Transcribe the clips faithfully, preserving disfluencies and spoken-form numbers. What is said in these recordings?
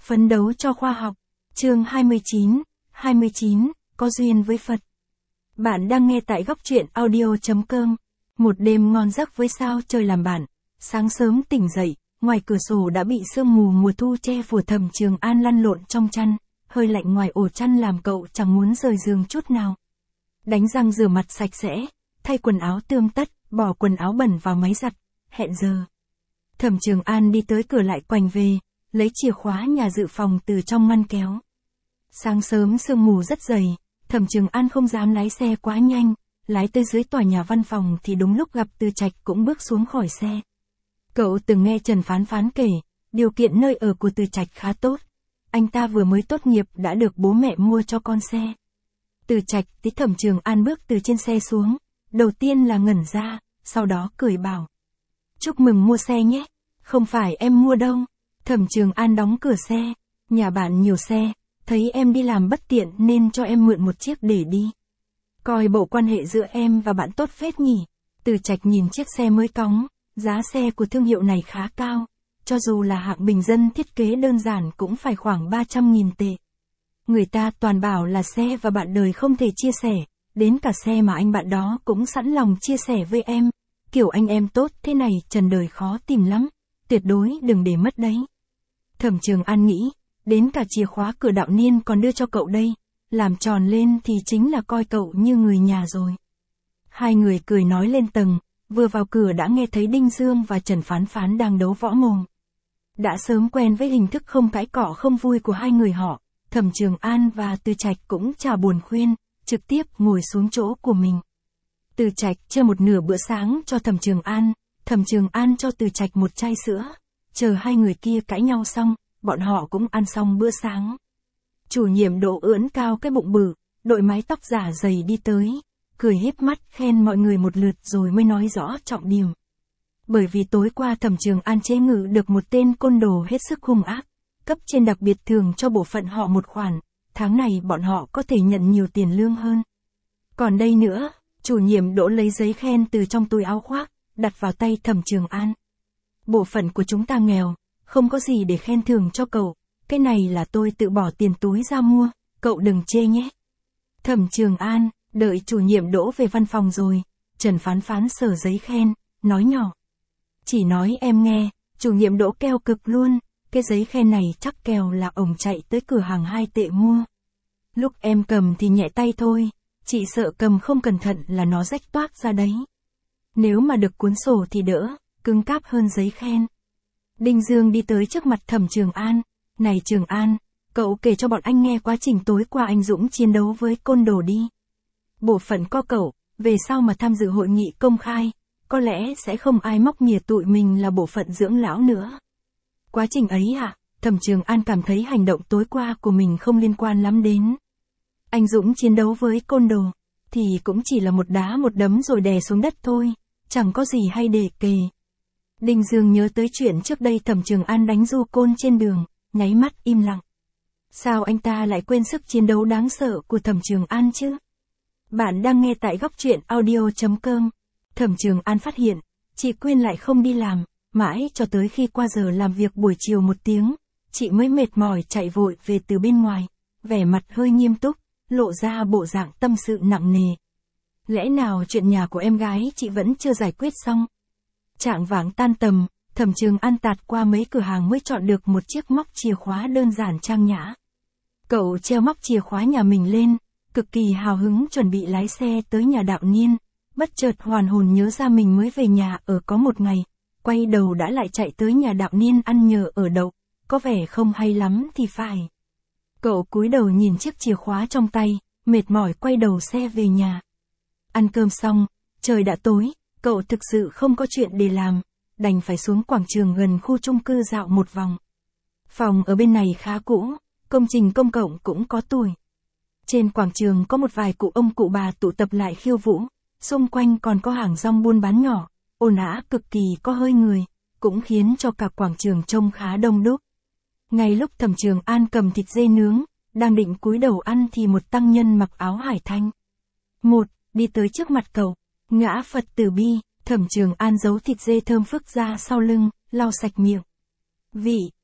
Phấn đấu cho khoa học. Chương hai mươi chín, hai mươi chín, có duyên với Phật. Bạn đang nghe tại góc truyện audio chấm com. Một đêm ngon giấc với sao trời làm bạn. Sáng sớm tỉnh dậy, ngoài cửa sổ đã bị sương mù mùa thu che phủ. Thẩm Trường An lăn lộn trong chăn, hơi lạnh ngoài ổ chăn làm cậu chẳng muốn rời giường chút nào. Đánh răng rửa mặt sạch sẽ, thay quần áo tươm tất, bỏ quần áo bẩn vào máy giặt, hẹn giờ. Thẩm Trường An đi tới cửa lại quành về, lấy chìa khóa nhà dự phòng từ trong ngăn kéo. Sáng sớm sương mù rất dày, Thẩm Trường An không dám lái xe quá nhanh, lái tới dưới tòa nhà văn phòng thì đúng lúc gặp Từ Trạch cũng bước xuống khỏi xe. Cậu từng nghe Trần Phán Phán kể, điều kiện nơi ở của Từ Trạch khá tốt. Anh ta vừa mới tốt nghiệp đã được bố mẹ mua cho con xe. Từ Trạch tí Thẩm Trường An bước từ trên xe xuống, đầu tiên là ngẩn ra, sau đó cười bảo. Chúc mừng mua xe nhé, không phải em mua đâu. Thẩm Trường An đóng cửa xe, nhà bạn nhiều xe, thấy em đi làm bất tiện nên cho em mượn một chiếc để đi. Coi bộ quan hệ giữa em và bạn tốt phết nhỉ. Từ Trạch nhìn chiếc xe mới cóng, giá xe của thương hiệu này khá cao, cho dù là hạng bình dân thiết kế đơn giản cũng phải khoảng ba trăm nghìn tệ. Người ta toàn bảo là xe và bạn đời không thể chia sẻ, đến cả xe mà anh bạn đó cũng sẵn lòng chia sẻ với em. Kiểu anh em tốt thế này trần đời khó tìm lắm, tuyệt đối đừng để mất đấy. Thẩm Trường An nghĩ, đến cả chìa khóa cửa Đạo Niên còn đưa cho cậu đây, làm tròn lên thì chính là coi cậu như người nhà rồi. Hai người cười nói lên tầng, vừa vào cửa đã nghe thấy Đinh Dương và Trần Phán Phán đang đấu võ mồm. Đã sớm quen với hình thức không cãi cọ không vui của hai người họ, Thẩm Trường An và Từ Trạch cũng chả buồn khuyên, trực tiếp ngồi xuống chỗ của mình. Từ Trạch chia một nửa bữa sáng cho Thẩm Trường An, Thẩm Trường An cho Từ Trạch một chai sữa. Chờ hai người kia cãi nhau xong, bọn họ cũng ăn xong bữa sáng. Chủ nhiệm Đỗ ưỡn cao cái bụng bự, đội mái tóc giả dày đi tới, cười híp mắt khen mọi người một lượt rồi mới nói rõ trọng điểm. Bởi vì tối qua Thẩm Trường An chế ngự được một tên côn đồ hết sức hung ác, cấp trên đặc biệt thưởng cho bộ phận họ một khoản, tháng này bọn họ có thể nhận nhiều tiền lương hơn. Còn đây nữa, chủ nhiệm Đỗ lấy giấy khen từ trong túi áo khoác, đặt vào tay Thẩm Trường An. Bộ phận của chúng ta nghèo, không có gì để khen thưởng cho cậu, cái này là tôi tự bỏ tiền túi ra mua, cậu đừng chê nhé. Thẩm Trường An, đợi chủ nhiệm Đỗ về văn phòng rồi, Trần Phán Phán sờ giấy khen, nói nhỏ. Chỉ nói em nghe, chủ nhiệm Đỗ keo cực luôn, cái giấy khen này chắc kèo là ổng chạy tới cửa hàng hai tệ mua. Lúc em cầm thì nhẹ tay thôi, chị sợ cầm không cẩn thận là nó rách toác ra đấy. Nếu mà được cuốn sổ thì đỡ, cứng cáp hơn giấy khen. Đinh Dương đi tới trước mặt Thẩm Trường An. Này Trường An, cậu kể cho bọn anh nghe quá trình tối qua anh Dũng chiến đấu với côn đồ đi. Bộ phận có cậu, về sau mà tham dự hội nghị công khai, có lẽ sẽ không ai móc mỉa tụi mình là bộ phận dưỡng lão nữa. Quá trình ấy hả? Thẩm Trường An cảm thấy hành động tối qua của mình không liên quan lắm đến. Anh Dũng chiến đấu với côn đồ, thì cũng chỉ là một đá một đấm rồi đè xuống đất thôi, chẳng có gì hay để kể. Đinh Dương nhớ tới chuyện trước đây Thẩm Trường An đánh du côn trên đường, nháy mắt im lặng. Sao anh ta lại quên sức chiến đấu đáng sợ của Thẩm Trường An chứ? Bạn đang nghe tại góc truyện audio chấm com. Thẩm Trường An phát hiện, chị Quyên lại không đi làm, mãi cho tới khi qua giờ làm việc buổi chiều một tiếng, chị mới mệt mỏi chạy vội về từ bên ngoài, vẻ mặt hơi nghiêm túc, lộ ra bộ dạng tâm sự nặng nề. Lẽ nào chuyện nhà của em gái chị vẫn chưa giải quyết xong? Chạng vạng tan tầm, Thẩm Trường An tạt qua mấy cửa hàng mới chọn được một chiếc móc chìa khóa đơn giản trang nhã. Cậu treo móc chìa khóa nhà mình lên, cực kỳ hào hứng chuẩn bị lái xe tới nhà Đạo Niên, bất chợt hoàn hồn nhớ ra mình mới về nhà ở có một ngày, quay đầu đã lại chạy tới nhà Đạo Niên ăn nhờ ở đậu, có vẻ không hay lắm thì phải. Cậu cúi đầu nhìn chiếc chìa khóa trong tay, mệt mỏi quay đầu xe về nhà. Ăn cơm xong, trời đã tối, cậu thực sự không có chuyện để làm, đành phải xuống quảng trường gần khu chung cư dạo một vòng. Phòng ở bên này khá cũ, công trình công cộng cũng có tuổi. Trên quảng trường có một vài cụ ông cụ bà tụ tập lại khiêu vũ, xung quanh còn có hàng rong buôn bán nhỏ, ồn ào cực kỳ có hơi người, cũng khiến cho cả quảng trường trông khá đông đúc. Ngay lúc Thẩm Trường An cầm thịt dê nướng, đang định cúi đầu ăn thì một tăng nhân mặc áo hải thanh. Một, đi tới trước mặt cậu, ngã Phật từ bi, Thẩm Trường An giấu thịt dê thơm phức ra sau lưng, lau sạch miệng. Vị,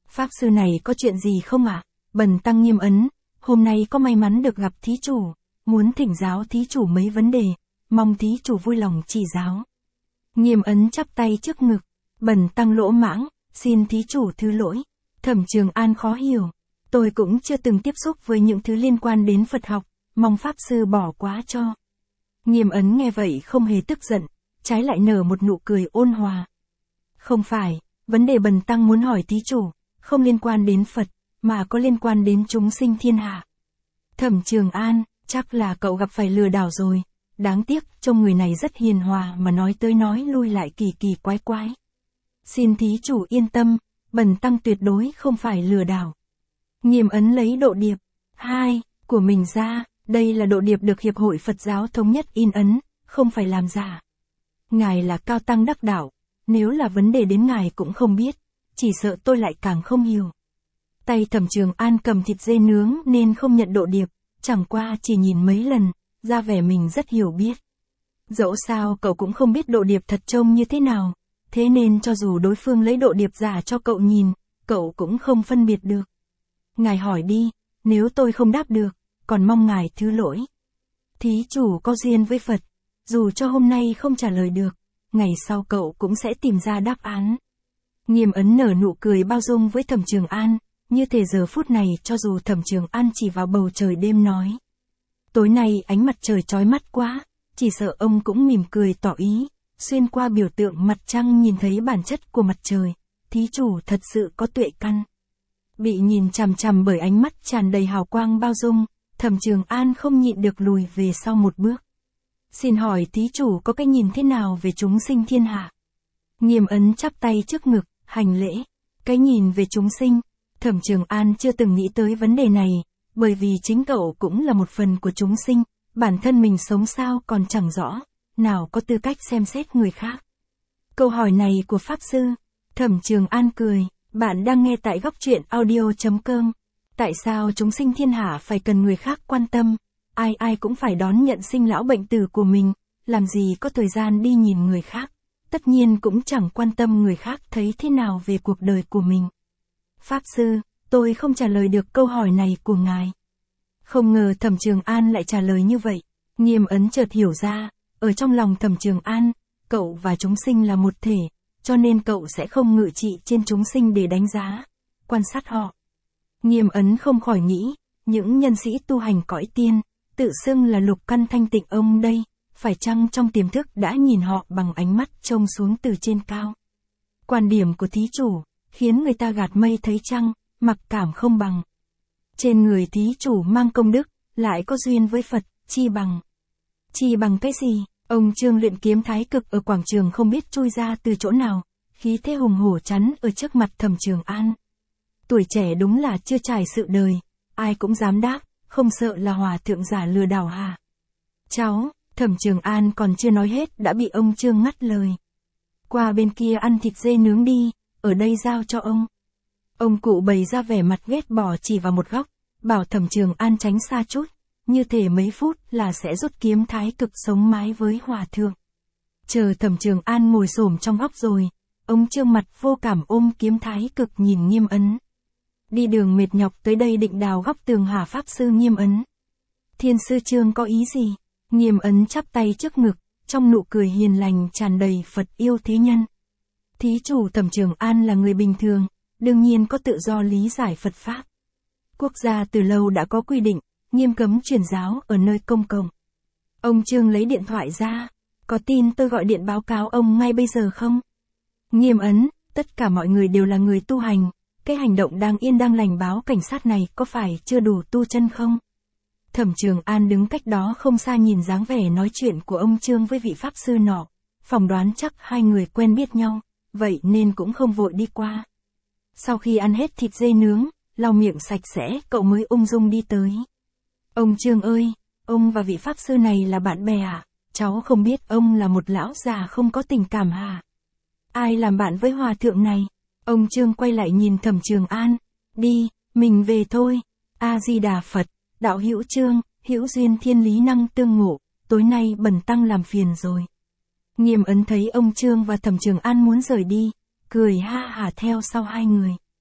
Pháp sư này có chuyện gì không ạ? À? Bần tăng Nghiêm Ấn, hôm nay có may mắn được gặp thí chủ, muốn thỉnh giáo thí chủ mấy vấn đề, mong thí chủ vui lòng chỉ giáo. Nghiêm Ấn chắp tay trước ngực, bần tăng lỗ mãng, xin thí chủ thứ lỗi. Thẩm Trường An khó hiểu, tôi cũng chưa từng tiếp xúc với những thứ liên quan đến Phật học, mong Pháp sư bỏ quá cho. Nghiêm Ấn nghe vậy không hề tức giận, trái lại nở một nụ cười ôn hòa. Không phải, vấn đề bần tăng muốn hỏi thí chủ, không liên quan đến Phật, mà có liên quan đến chúng sinh thiên hạ. Thẩm Trường An, chắc là cậu gặp phải lừa đảo rồi, đáng tiếc trông người này rất hiền hòa mà nói tới nói lui lại kỳ kỳ quái quái. Xin thí chủ yên tâm, bần tăng tuyệt đối không phải lừa đảo. Nghiêm Ấn lấy độ điệp hai của mình ra, đây là độ điệp được Hiệp hội Phật giáo Thống nhất in ấn, không phải làm giả. Ngài là cao tăng đắc đạo, nếu là vấn đề đến ngài cũng không biết, chỉ sợ tôi lại càng không hiểu. Tay Thẩm Trường An cầm thịt dê nướng nên không nhận độ điệp, chẳng qua chỉ nhìn mấy lần, ra vẻ mình rất hiểu biết. Dẫu sao cậu cũng không biết độ điệp thật trông như thế nào, thế nên cho dù đối phương lấy độ điệp giả cho cậu nhìn, cậu cũng không phân biệt được. Ngài hỏi đi, nếu tôi không đáp được, còn mong ngài thứ lỗi. Thí chủ có duyên với Phật, dù cho hôm nay không trả lời được, ngày sau cậu cũng sẽ tìm ra đáp án. Nghiêm Ấn nở nụ cười bao dung với Thẩm Trường An, như thể giờ phút này cho dù Thẩm Trường An chỉ vào bầu trời đêm nói. Tối nay ánh mặt trời chói mắt quá, chỉ sợ ông cũng mỉm cười tỏ ý, xuyên qua biểu tượng mặt trăng nhìn thấy bản chất của mặt trời, thí chủ thật sự có tuệ căn. Bị nhìn chằm chằm bởi ánh mắt tràn đầy hào quang bao dung, Thẩm Trường An không nhịn được lùi về sau một bước. Xin hỏi thí chủ có cái nhìn thế nào về chúng sinh thiên hạ? Nghiêm Ấn chắp tay trước ngực, hành lễ. Cái nhìn về chúng sinh, Thẩm Trường An chưa từng nghĩ tới vấn đề này, bởi vì chính cậu cũng là một phần của chúng sinh, bản thân mình sống sao còn chẳng rõ, nào có tư cách xem xét người khác. Câu hỏi này của Pháp Sư, Thẩm Trường An cười, bạn đang nghe tại góc truyện audio chấm com. Tại sao chúng sinh thiên hạ phải cần người khác quan tâm? Ai ai cũng phải đón nhận sinh lão bệnh tử của mình, làm gì có thời gian đi nhìn người khác, tất nhiên cũng chẳng quan tâm người khác thấy thế nào về cuộc đời của mình. Pháp Sư, tôi không trả lời được câu hỏi này của ngài. Không ngờ Thẩm Trường An lại trả lời như vậy. Nghiêm Ấn chợt hiểu ra, ở trong lòng Thẩm Trường An, cậu và chúng sinh là một thể, cho nên cậu sẽ không ngự trị trên chúng sinh để đánh giá, quan sát họ. Nghiêm Ấn không khỏi nghĩ, những nhân sĩ tu hành cõi tiên, tự xưng là lục căn thanh tịnh ông đây, phải chăng trong tiềm thức đã nhìn họ bằng ánh mắt trông xuống từ trên cao. Quan điểm của thí chủ, khiến người ta gạt mây thấy trăng, mặc cảm không bằng. Trên người thí chủ mang công đức, lại có duyên với Phật, chi bằng. Chi bằng cái gì? Ông Trương luyện kiếm thái cực ở quảng trường không biết chui ra từ chỗ nào, khí thế hùng hổ chắn ở trước mặt Thẩm Trường An. Tuổi trẻ đúng là chưa trải sự đời, ai cũng dám đáp, không sợ là hòa thượng giả lừa đảo hả? Cháu, Thẩm Trường An còn chưa nói hết đã bị ông Trương ngắt lời. Qua bên kia ăn thịt dê nướng đi, ở đây giao cho ông. Ông cụ bày ra vẻ mặt ghét bỏ chỉ vào một góc, bảo Thẩm Trường An tránh xa chút, như thể mấy phút là sẽ rút kiếm thái cực sống mái với hòa thượng. Chờ Thẩm Trường An ngồi xổm trong góc rồi, ông Trương mặt vô cảm ôm kiếm thái cực nhìn Nghiêm Ấn. Đi đường mệt nhọc tới đây định đào góc tường hả Pháp Sư Nghiêm Ấn? Thiên sư Trương có ý gì? Nghiêm Ấn chắp tay trước ngực, trong nụ cười hiền lành tràn đầy Phật yêu thế nhân. Thí chủ Thẩm Trường An là người bình thường, đương nhiên có tự do lý giải Phật Pháp. Quốc gia từ lâu đã có quy định, nghiêm cấm truyền giáo ở nơi công cộng. Ông Trương lấy điện thoại ra, có tin tôi gọi điện báo cáo ông ngay bây giờ không? Nghiêm Ấn, tất cả mọi người đều là người tu hành, cái hành động đang yên đang lành báo cảnh sát này có phải chưa đủ tu chân không? Thẩm Trường An đứng cách đó không xa nhìn dáng vẻ nói chuyện của ông Trương với vị Pháp Sư nọ, phỏng đoán chắc hai người quen biết nhau, vậy nên cũng không vội đi qua. Sau khi ăn hết thịt dê nướng, lau miệng sạch sẽ, cậu mới ung dung đi tới. Ông Trương ơi, ông và vị Pháp Sư này là bạn bè à? Cháu không biết ông là một lão già không có tình cảm hả? Ai làm bạn với hòa thượng này? Ông Trương quay lại nhìn Thẩm Trường An. Đi, mình về thôi. A-di-đà Phật, đạo hữu Trương, hữu duyên thiên lý năng tương ngộ, tối nay bần tăng làm phiền rồi. Nghiêm Ấn thấy ông Trương và Thẩm Trường An muốn rời đi, cười ha hả theo sau hai người.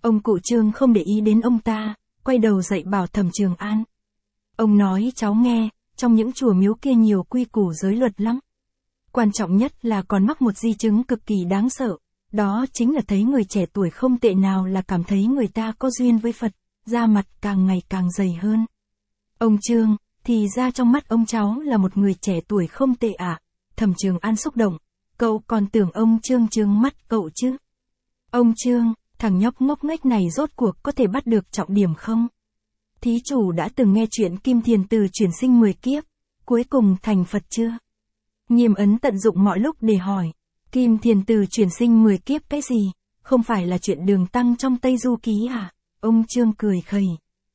Ông cụ Trương không để ý đến ông ta, quay đầu dậy bảo Thẩm Trường An. Ông nói cháu nghe, trong những chùa miếu kia nhiều quy củ giới luật lắm. Quan trọng nhất là còn mắc một di chứng cực kỳ đáng sợ, đó chính là thấy người trẻ tuổi không tệ nào là cảm thấy người ta có duyên với Phật, da mặt càng ngày càng dày hơn. Ông Trương, thì ra trong mắt ông cháu là một người trẻ tuổi không tệ ạ. À? Thẩm Trường An xúc động, cậu còn tưởng ông Trương trừng mắt cậu chứ. Ông Trương, thằng nhóc ngốc nghếch này rốt cuộc có thể bắt được trọng điểm không? Thí chủ đã từng nghe chuyện Kim Thiền Từ chuyển sinh mười kiếp, cuối cùng thành Phật chưa? Nghiêm Ấn tận dụng mọi lúc để hỏi, Kim Thiền Từ chuyển sinh mười kiếp cái gì, không phải là chuyện Đường Tăng trong Tây Du Ký à? Ông Trương cười khẩy.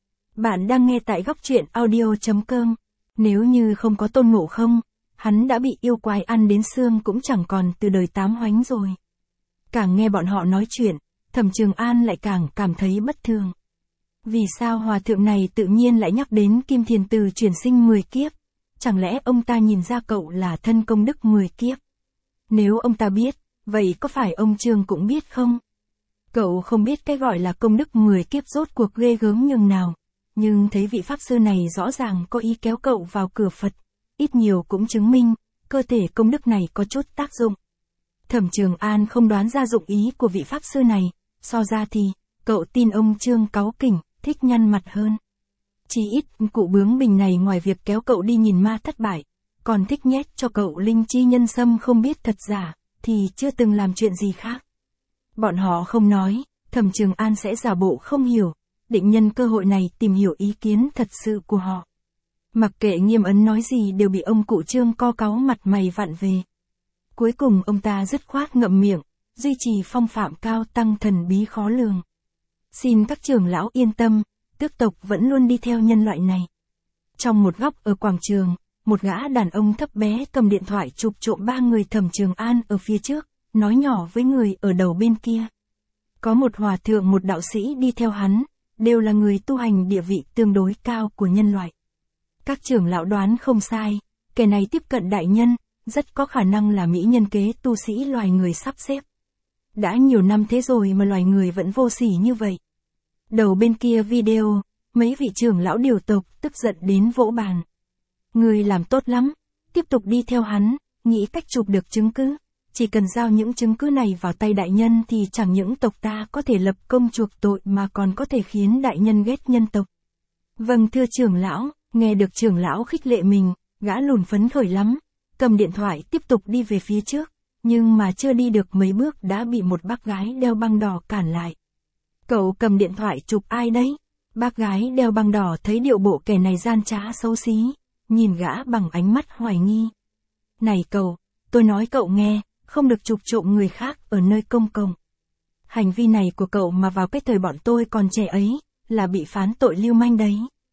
Bạn đang nghe tại góc truyện audio.com, nếu như không có Tôn Ngộ Không, hắn đã bị yêu quái ăn đến xương cũng chẳng còn từ đời tám hoánh rồi. Càng nghe bọn họ nói chuyện, Thẩm Trường An lại càng cảm thấy bất thường. Vì sao hòa thượng này tự nhiên lại nhắc đến Kim Thiền Từ chuyển sinh mười kiếp? Chẳng lẽ ông ta nhìn ra cậu là thân công đức mười kiếp? Nếu ông ta biết, vậy có phải ông Trương cũng biết không? Cậu không biết cái gọi là công đức mười kiếp rốt cuộc ghê gớm nhường nào, nhưng thấy vị pháp sư này rõ ràng có ý kéo cậu vào cửa Phật, ít nhiều cũng chứng minh, cơ thể công đức này có chút tác dụng. Thẩm Trường An không đoán ra dụng ý của vị pháp sư này, so ra thì, cậu tin ông Trương cáu kỉnh, thích nhăn mặt hơn. Chỉ ít, cụ bướng bỉnh này ngoài việc kéo cậu đi nhìn ma thất bại, còn thích nhét cho cậu linh chi nhân sâm không biết thật giả, thì chưa từng làm chuyện gì khác. Bọn họ không nói, Thẩm Trường An sẽ giả bộ không hiểu, định nhân cơ hội này tìm hiểu ý kiến thật sự của họ. Mặc kệ Nghiêm Ấn nói gì đều bị ông cụ Trương co cáu mặt mày vặn về. Cuối cùng ông ta dứt khoát ngậm miệng, duy trì phong phạm cao tăng thần bí khó lường. Xin các trưởng lão yên tâm, tước tộc vẫn luôn đi theo nhân loại này. Trong một góc ở quảng trường, một gã đàn ông thấp bé cầm điện thoại chụp trộm ba người Thẩm Trường An ở phía trước, nói nhỏ với người ở đầu bên kia. Có một hòa thượng một đạo sĩ đi theo hắn, đều là người tu hành địa vị tương đối cao của nhân loại. Các trưởng lão đoán không sai, kẻ này tiếp cận đại nhân, rất có khả năng là mỹ nhân kế tu sĩ loài người sắp xếp. Đã nhiều năm thế rồi mà loài người vẫn vô sỉ như vậy. Đầu bên kia video, mấy vị trưởng lão điều tộc tức giận đến vỗ bàn. Người làm tốt lắm, tiếp tục đi theo hắn, nghĩ cách chụp được chứng cứ. Chỉ cần giao những chứng cứ này vào tay đại nhân thì chẳng những tộc ta có thể lập công chuộc tội mà còn có thể khiến đại nhân ghét nhân tộc. Vâng thưa trưởng lão, nghe được trưởng lão khích lệ mình, gã lùn phấn khởi lắm, cầm điện thoại tiếp tục đi về phía trước, nhưng mà chưa đi được mấy bước đã bị một bác gái đeo băng đỏ cản lại. Cậu cầm điện thoại chụp ai đấy? Bác gái đeo băng đỏ thấy điệu bộ kẻ này gian trá xấu xí, nhìn gã bằng ánh mắt hoài nghi. Này cậu, tôi nói cậu nghe, không được chụp trộm người khác ở nơi công cộng. Hành vi này của cậu mà vào cái thời bọn tôi còn trẻ ấy, là bị phán tội lưu manh đấy.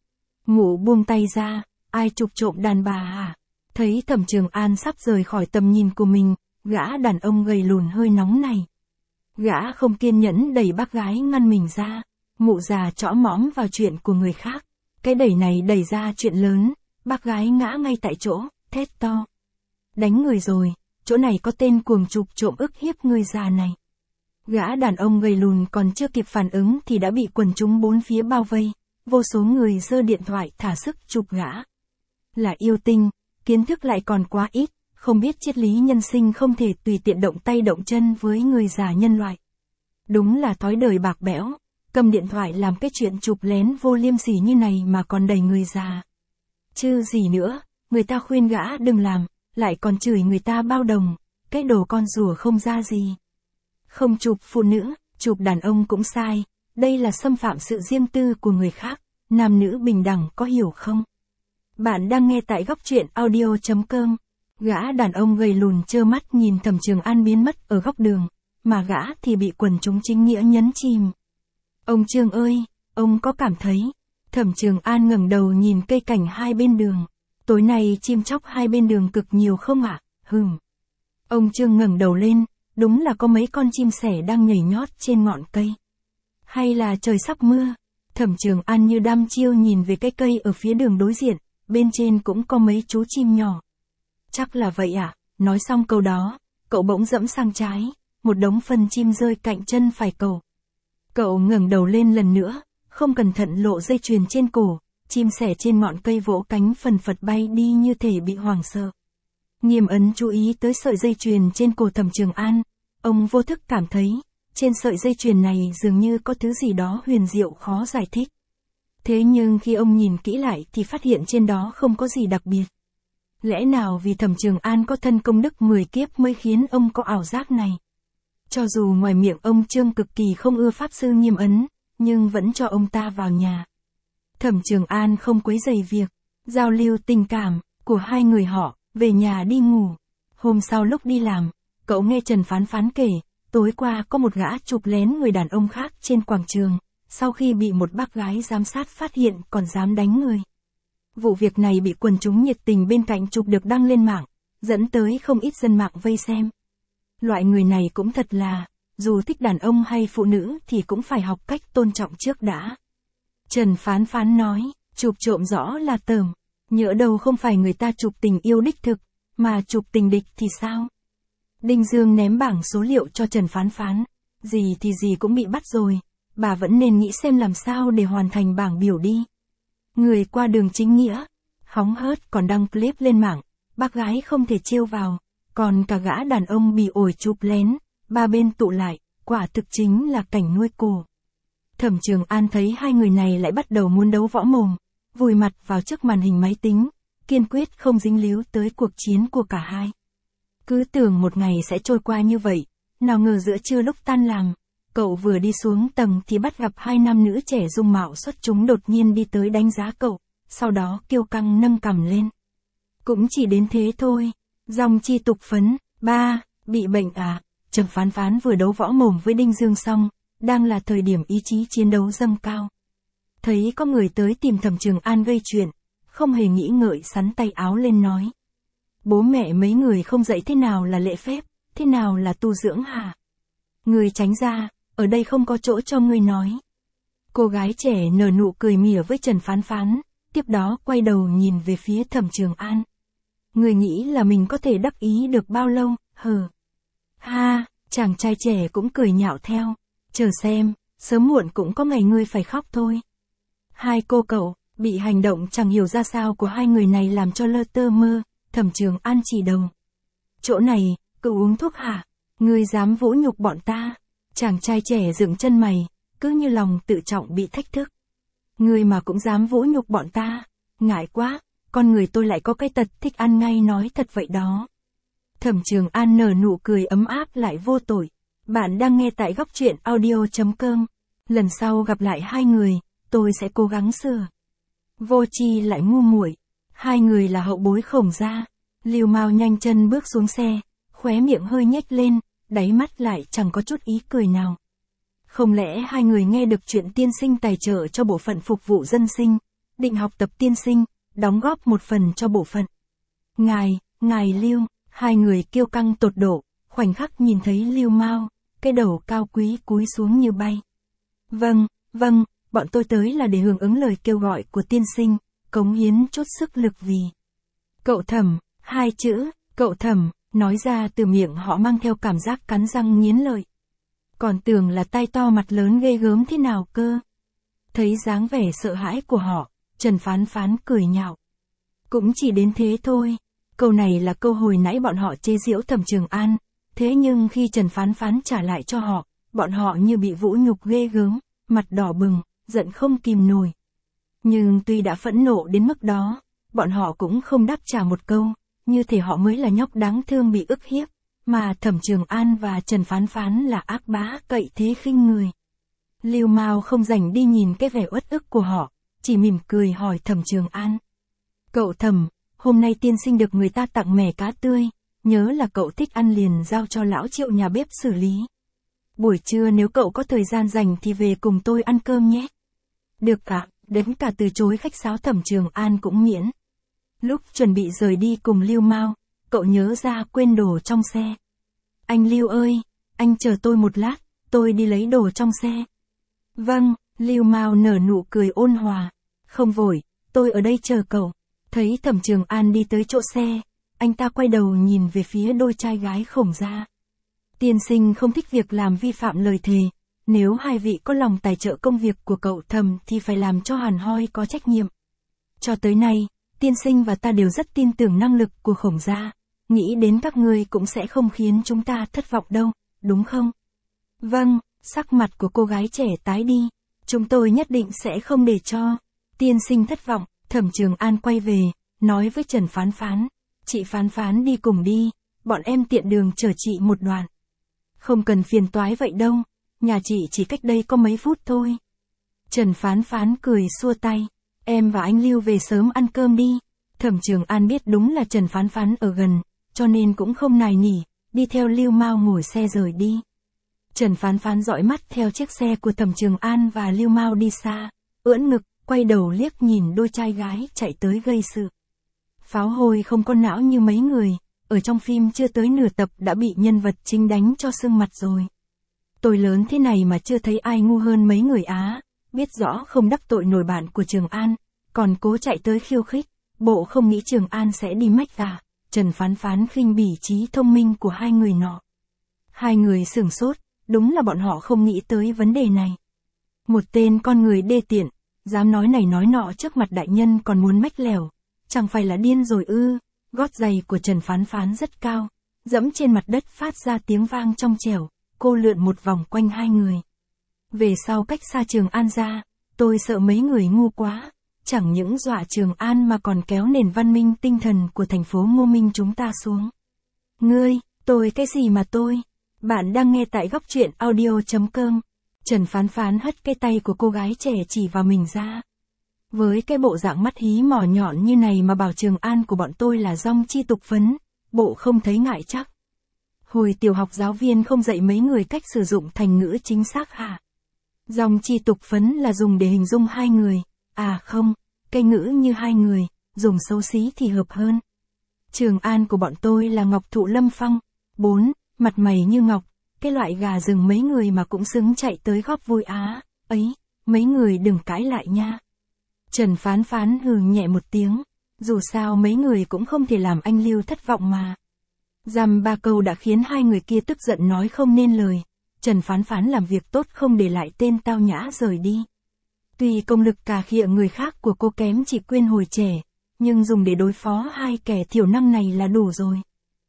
Ngụ buông tay ra, ai chụp trộm đàn bà hả? Thấy Thẩm Trường An sắp rời khỏi tầm nhìn của mình, gã đàn ông gầy lùn hơi nóng này. Gã không kiên nhẫn đẩy bác gái ngăn mình ra, mụ già chõ mõm vào chuyện của người khác. Cái đẩy này đẩy ra chuyện lớn, bác gái ngã ngay tại chỗ, thét to. Đánh người rồi, chỗ này có tên cuồng chụp trộm ức hiếp người già này. Gã đàn ông gầy lùn còn chưa kịp phản ứng thì đã bị quần chúng bốn phía bao vây, vô số người giơ điện thoại thả sức chụp gã. Là yêu tinh, kiến thức lại còn quá ít, không biết triết lý nhân sinh không thể tùy tiện động tay động chân với người già nhân loại. Đúng là thói đời bạc bẽo, cầm điện thoại làm cái chuyện chụp lén vô liêm sỉ như này mà còn đẩy người già. Chứ gì nữa, người ta khuyên gã đừng làm, lại còn chửi người ta bao đồng, cái đồ con rùa không ra gì. Không chụp phụ nữ, chụp đàn ông cũng sai, đây là xâm phạm sự riêng tư của người khác, nam nữ bình đẳng có hiểu không? Bạn đang nghe tại góc truyện audio.com. Gã đàn ông gầy lùn trơ mắt nhìn Thẩm Trường An biến mất ở góc đường, mà gã thì bị quần chúng chính nghĩa nhấn chìm. Ông Trương ơi, ông có cảm thấy? Thẩm Trường An ngẩng đầu nhìn cây cảnh hai bên đường. Tối nay chim chóc hai bên đường cực nhiều không ạ? À? Hừm. Ông Trương ngẩng đầu lên, đúng là có mấy con chim sẻ đang nhảy nhót trên ngọn cây. Hay là trời sắp mưa? Thẩm Trường An như đăm chiêu nhìn về cái cây ở phía đường đối diện, bên trên cũng có mấy chú chim nhỏ. Chắc là vậy ạ, à? Nói xong câu đó, cậu bỗng dẫm sang trái, một đống phân chim rơi cạnh chân phải cậu. Cậu ngẩng đầu lên lần nữa, không cẩn thận lộ dây chuyền trên cổ, chim sẻ trên ngọn cây vỗ cánh phần phật bay đi như thể bị hoảng sợ. Nghiêm Ấn chú ý tới sợi dây chuyền trên cổ Thẩm Trường An, ông vô thức cảm thấy, trên sợi dây chuyền này dường như có thứ gì đó huyền diệu khó giải thích. Thế nhưng khi ông nhìn kỹ lại thì phát hiện trên đó không có gì đặc biệt. Lẽ nào vì Thẩm Trường An có thân công đức mười kiếp mới khiến ông có ảo giác này? Cho dù ngoài miệng ông Trương cực kỳ không ưa Pháp Sư Nghiêm Ấn, nhưng vẫn cho ông ta vào nhà. Thẩm Trường An không quấy rầy việc giao lưu tình cảm của hai người họ, về nhà đi ngủ. Hôm sau lúc đi làm, cậu nghe Trần Phán Phán kể, tối qua có một gã chụp lén người đàn ông khác trên quảng trường, sau khi bị một bác gái giám sát phát hiện còn dám đánh người. Vụ việc này bị quần chúng nhiệt tình bên cạnh chụp được đăng lên mạng, dẫn tới không ít dân mạng vây xem. Loại người này cũng thật là, dù thích đàn ông hay phụ nữ thì cũng phải học cách tôn trọng trước đã. Trần Phán Phán nói, chụp trộm rõ là tởm, nhỡ đâu không phải người ta chụp tình yêu đích thực, mà chụp tình địch thì sao? Đinh Dương ném bảng số liệu cho Trần Phán Phán, gì thì gì cũng bị bắt rồi, bà vẫn nên nghĩ xem làm sao để hoàn thành bảng biểu đi. Người qua đường chính nghĩa, hóng hớt còn đăng clip lên mạng, bác gái không thể trêu vào, còn cả gã đàn ông bị ổi chụp lén, ba bên tụ lại, quả thực chính là cảnh nuôi cổ. Thẩm Trường An thấy hai người này lại bắt đầu muốn đấu võ mồm, vùi mặt vào trước màn hình máy tính, kiên quyết không dính líu tới cuộc chiến của cả hai. Cứ tưởng một ngày sẽ trôi qua như vậy, nào ngờ giữa trưa lúc tan làm, cậu vừa đi xuống tầng thì bắt gặp hai nam nữ trẻ dung mạo xuất chúng đột nhiên đi tới đánh giá cậu, sau đó kiêu căng nâng cằm lên. Cũng chỉ đến thế thôi, dòng chi tục phấn, ba, bị bệnh à? Trần Phán Phán vừa đấu võ mồm với Đinh Dương xong, đang là thời điểm ý chí chiến đấu dâng cao. Thấy có người tới tìm Thẩm Trường An gây chuyện, không hề nghĩ ngợi sắn tay áo lên nói. Bố mẹ mấy người không dạy thế nào là lễ phép, thế nào là tu dưỡng hả? Người tránh ra, ở đây không có chỗ cho ngươi nói. Cô gái trẻ nở nụ cười mỉa với Trần Phán Phán, tiếp đó quay đầu nhìn về phía Thẩm Trường An. Người nghĩ là mình có thể đắc ý được bao lâu, hờ? Ha, chàng trai trẻ cũng cười nhạo theo, chờ xem, sớm muộn cũng có ngày ngươi phải khóc thôi. Hai cô cậu, bị hành động chẳng hiểu ra sao của hai người này làm cho lơ tơ mơ, Thẩm Trường An chỉ đầu. Chỗ này, cậu uống thuốc hả? Ngươi dám vũ nhục bọn ta? Chàng trai trẻ dựng chân mày, cứ như lòng tự trọng bị thách thức. Ngươi mà cũng dám vũ nhục bọn ta? Ngại quá, con người tôi lại có cái tật thích ăn ngay nói thật vậy đó. Thẩm Trường An nở nụ cười ấm áp lại vô tội. Bạn đang nghe tại góc truyện audio chấm com. Lần sau gặp lại hai người, tôi sẽ cố gắng sửa. Vô Chi lại ngu muội. Hai người là hậu bối Khổng gia. Lưu Mao nhanh chân bước xuống xe, khóe miệng hơi nhếch lên, đáy mắt lại chẳng có chút ý cười nào. Không lẽ hai người nghe được chuyện tiên sinh tài trợ cho bộ phận phục vụ dân sinh, định học tập tiên sinh, đóng góp một phần cho bộ phận. Ngài, ngài Lưu, hai người kiêu căng tột độ, khoảnh khắc nhìn thấy Lưu Mao, cái đầu cao quý cúi xuống như bay. Vâng, vâng, bọn tôi tới là để hưởng ứng lời kêu gọi của tiên sinh, cống hiến chút sức lực vì. Cậu Thẩm, hai chữ, cậu Thẩm, nói ra từ miệng họ mang theo cảm giác cắn răng nghiến lợi. Còn tưởng là tai to mặt lớn ghê gớm thế nào cơ. Thấy dáng vẻ sợ hãi của họ, Trần Phán Phán cười nhạo. Cũng chỉ đến thế thôi. Câu này là câu hồi nãy bọn họ chế giễu Thẩm Trường An, thế nhưng khi Trần Phán Phán trả lại cho họ, bọn họ như bị vũ nhục ghê gớm, mặt đỏ bừng, giận không kìm nổi. Nhưng tuy đã phẫn nộ đến mức đó, bọn họ cũng không đáp trả một câu, như thể họ mới là nhóc đáng thương bị ức hiếp, mà Thẩm Trường An và Trần Phán Phán là ác bá cậy thế khinh người. Lưu Mao không rảnh đi nhìn cái vẻ uất ức của họ, chỉ mỉm cười hỏi Thẩm Trường An. Cậu Thẩm, hôm nay tiên sinh được người ta tặng mẻ cá tươi, nhớ là cậu thích ăn liền giao cho lão Triệu nhà bếp xử lý. Buổi trưa nếu cậu có thời gian rảnh thì về cùng tôi ăn cơm nhé. Được ạ, đến cả từ chối khách sáo Thẩm Trường An cũng miễn. Lúc chuẩn bị rời đi cùng Lưu Mao, cậu nhớ ra quên đồ trong xe. Anh Lưu ơi, anh chờ tôi một lát, tôi đi lấy đồ trong xe. Vâng, Lưu Mao nở nụ cười ôn hòa. Không vội, tôi ở đây chờ cậu. Thấy Thẩm Trường An đi tới chỗ xe, anh ta quay đầu nhìn về phía đôi trai gái Khổng gia. Tiên sinh không thích việc làm vi phạm lời thề, Nếu hai vị có lòng tài trợ công việc của cậu Thẩm thì phải làm cho hẳn hoi có trách nhiệm. Cho tới nay, tiên sinh và ta đều rất tin tưởng năng lực của Khổng gia, nghĩ đến các ngươi cũng sẽ không khiến chúng ta thất vọng đâu, đúng không? Vâng, sắc mặt của cô gái trẻ tái đi, chúng tôi nhất định sẽ không để cho tiên sinh thất vọng. Thẩm Trường An quay về, nói với Trần Phán Phán, chị Phán Phán đi cùng đi, bọn em tiện đường chở chị một đoạn. Không cần phiền toái vậy đâu, nhà chị chỉ cách đây có mấy phút thôi. Trần Phán Phán cười xua tay, em và anh Lưu về sớm ăn cơm đi. Thẩm Trường An biết đúng là Trần Phán Phán ở gần, cho nên cũng không nài nỉ, đi theo Lưu Mao ngồi xe rời đi. Trần Phán Phán dõi mắt theo chiếc xe của Thẩm Trường An và Lưu Mao đi xa, ưỡn ngực, quay đầu liếc nhìn đôi trai gái chạy tới gây sự. Pháo hôi không có não như mấy người, ở trong phim chưa tới nửa tập đã bị nhân vật chính đánh cho sưng mặt rồi. Tôi lớn thế này mà chưa thấy ai ngu hơn mấy người Á, biết rõ không đắc tội nổi bạn của Trường An, còn cố chạy tới khiêu khích, bộ không nghĩ Trường An sẽ đi mách à. Trần Phán Phán khinh bỉ trí thông minh của hai người nọ. Hai người sửng sốt, đúng là bọn họ không nghĩ tới vấn đề này. Một tên con người đê tiện, dám nói này nói nọ trước mặt đại nhân còn muốn mách lèo, chẳng phải là điên rồi ư? Gót giày của Trần Phán Phán rất cao, dẫm trên mặt đất phát ra tiếng vang trong trẻo, cô lượn một vòng quanh hai người. Về sau cách xa Trường An ra, tôi sợ mấy người ngu quá, chẳng những dọa Trường An mà còn kéo nền văn minh tinh thần của thành phố Ngô Minh chúng ta xuống. Ngươi, tôi cái gì mà tôi? Bạn đang nghe tại góc truyện audio chấm com. Trần Phán Phán hất cái tay của cô gái trẻ chỉ vào mình ra. Với cái bộ dạng mắt hí mỏ nhọn như này mà bảo Trường An của bọn tôi là dong chi tục phấn, bộ không thấy ngại chắc. Hồi tiểu học giáo viên không dạy mấy người cách sử dụng thành ngữ chính xác hả? Dong chi tục phấn là dùng để hình dung hai người, à không, cây ngữ như hai người, dùng xấu xí thì hợp hơn. Trường An của bọn tôi là ngọc thụ lâm phong, bốn, mặt mày như ngọc, cái loại gà rừng mấy người mà cũng xứng chạy tới góp vui á, ấy, mấy người đừng cãi lại nha. Trần Phán Phán hừ nhẹ một tiếng, dù sao mấy người cũng không thể làm anh Lưu thất vọng mà. Dăm ba câu đã khiến hai người kia tức giận nói không nên lời, Trần Phán Phán làm việc tốt không để lại tên tao nhã rời đi. Tuy công lực cà khịa người khác của cô kém chị Quyên hồi trẻ, nhưng dùng để đối phó hai kẻ thiểu năng này là đủ rồi.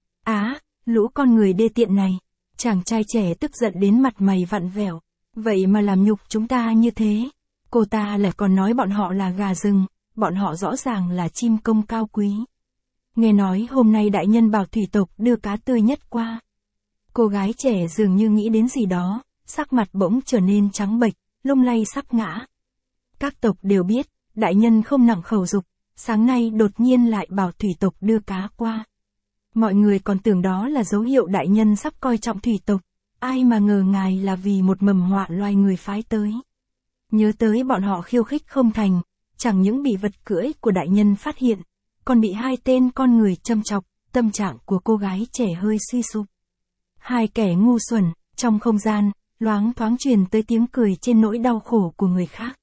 Á, lũ con người đê tiện này, chàng trai trẻ tức giận đến mặt mày vặn vẹo, vậy mà làm nhục chúng ta như thế. Cô ta lại còn nói bọn họ là gà rừng, bọn họ rõ ràng là chim công cao quý. Nghe nói hôm nay đại nhân bảo thủy tộc đưa cá tươi nhất qua. Cô gái trẻ dường như nghĩ đến gì đó, sắc mặt bỗng trở nên trắng bệch, lung lay sắp ngã. Các tộc đều biết, đại nhân không nặng khẩu dục, sáng nay đột nhiên lại bảo thủy tộc đưa cá qua. Mọi người còn tưởng đó là dấu hiệu đại nhân sắp coi trọng thủy tộc, ai mà ngờ ngài là vì một mầm họa loài người phái tới. Nhớ tới bọn họ khiêu khích không thành, chẳng những bị vật cưỡi của đại nhân phát hiện, còn bị hai tên con người châm chọc, tâm trạng của cô gái trẻ hơi suy sụp. Hai kẻ ngu xuẩn, trong không gian, loáng thoáng truyền tới tiếng cười trên nỗi đau khổ của người khác.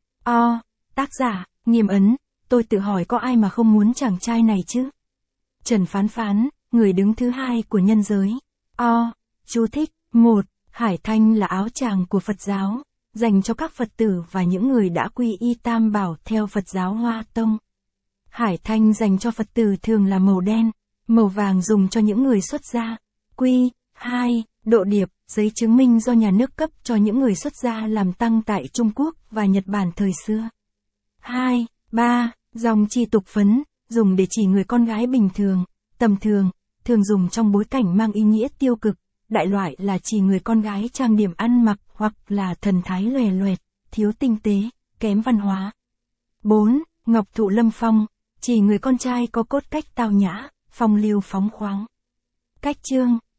O, tác giả, Nghiêm Ấn, tôi tự hỏi có ai mà không muốn chàng trai này chứ? Trần Phán Phán, người đứng thứ hai của nhân giới. O, chú thích, một, Hải Thanh là áo choàng của Phật giáo, dành cho các Phật tử và những người đã quy y Tam Bảo theo Phật giáo Hoa Tông. Hải Thanh dành cho Phật tử thường là màu đen, màu vàng dùng cho những người xuất gia. Quy, hai, độ điệp, giấy chứng minh do nhà nước cấp cho những người xuất gia làm tăng tại Trung Quốc và Nhật Bản thời xưa. hai, ba, dòng chi tục phấn, dùng để chỉ người con gái bình thường, tầm thường, thường dùng trong bối cảnh mang ý nghĩa tiêu cực. Đại loại là chỉ người con gái trang điểm ăn mặc hoặc là thần thái lòe loẹt, thiếu tinh tế, kém văn hóa. bốn. Ngọc thụ lâm phong, chỉ người con trai có cốt cách tao nhã, phong lưu phóng khoáng. Cách chương